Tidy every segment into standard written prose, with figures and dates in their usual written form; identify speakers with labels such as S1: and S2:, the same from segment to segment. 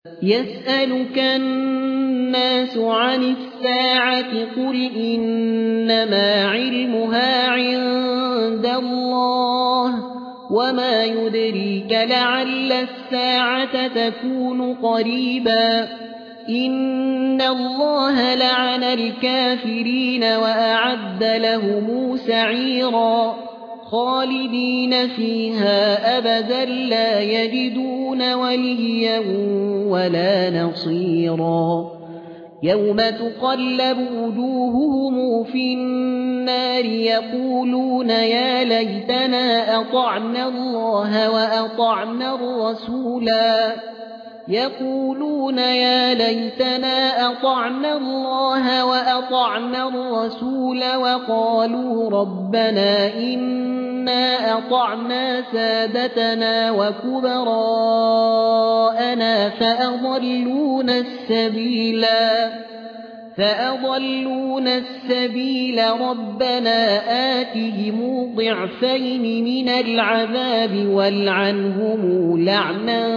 S1: يسألك الناس عن الساعة قل إنما علمها عند الله وما يدريك لعل الساعة تكون قريبا إن الله لعن الكافرين وأعد لهم سعيرا خالدين فيها أبدا لا يجدون وليا ولا نصيرا يوم تقلب وجوههم في النار يقولون يا ليتنا أطعنا الله وأطعنا الرسولا وقالوا ربنا إنا أطعنا سادتنا وكبراءنا فأضلونا السبيل ربنا آتهم ضعفين من العذاب والعنهم لعنا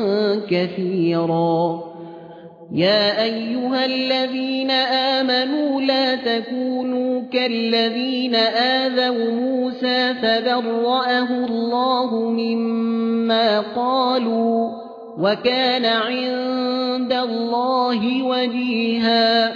S1: كثيرا يا أيها الذين آمنوا لا تكونوا كالذين آذوا موسى فبرأه الله مما قالوا وكان عند الله وجيها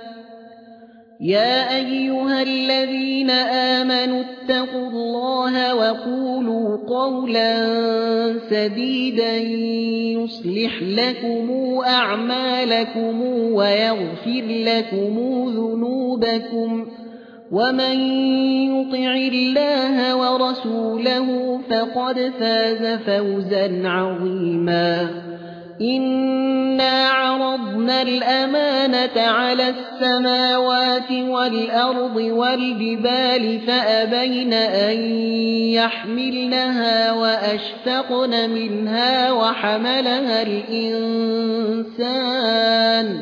S1: يا أيها الذين آمنوا اتقوا الله وقولوا قولا سديدا يصلح لكم أعمالكم ويغفر لكم ذنوبكم ومن يطع الله ورسوله فقد فاز فوزا عظيما إنا عرضنا الأمانة على السماوات والأرض والجبال فأبين أن يحملنها وأشفقن منها وحملها الإنسان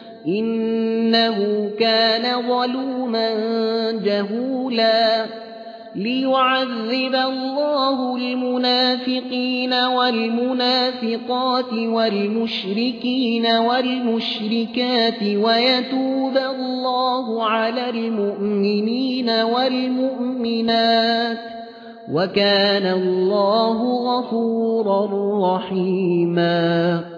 S1: إنه كان ظلوما جهولا ليعذب الله المنافقين والمنافقات والمشركين والمشركات ويتوب الله على المؤمنين والمؤمنات وكان الله غفورا رحيما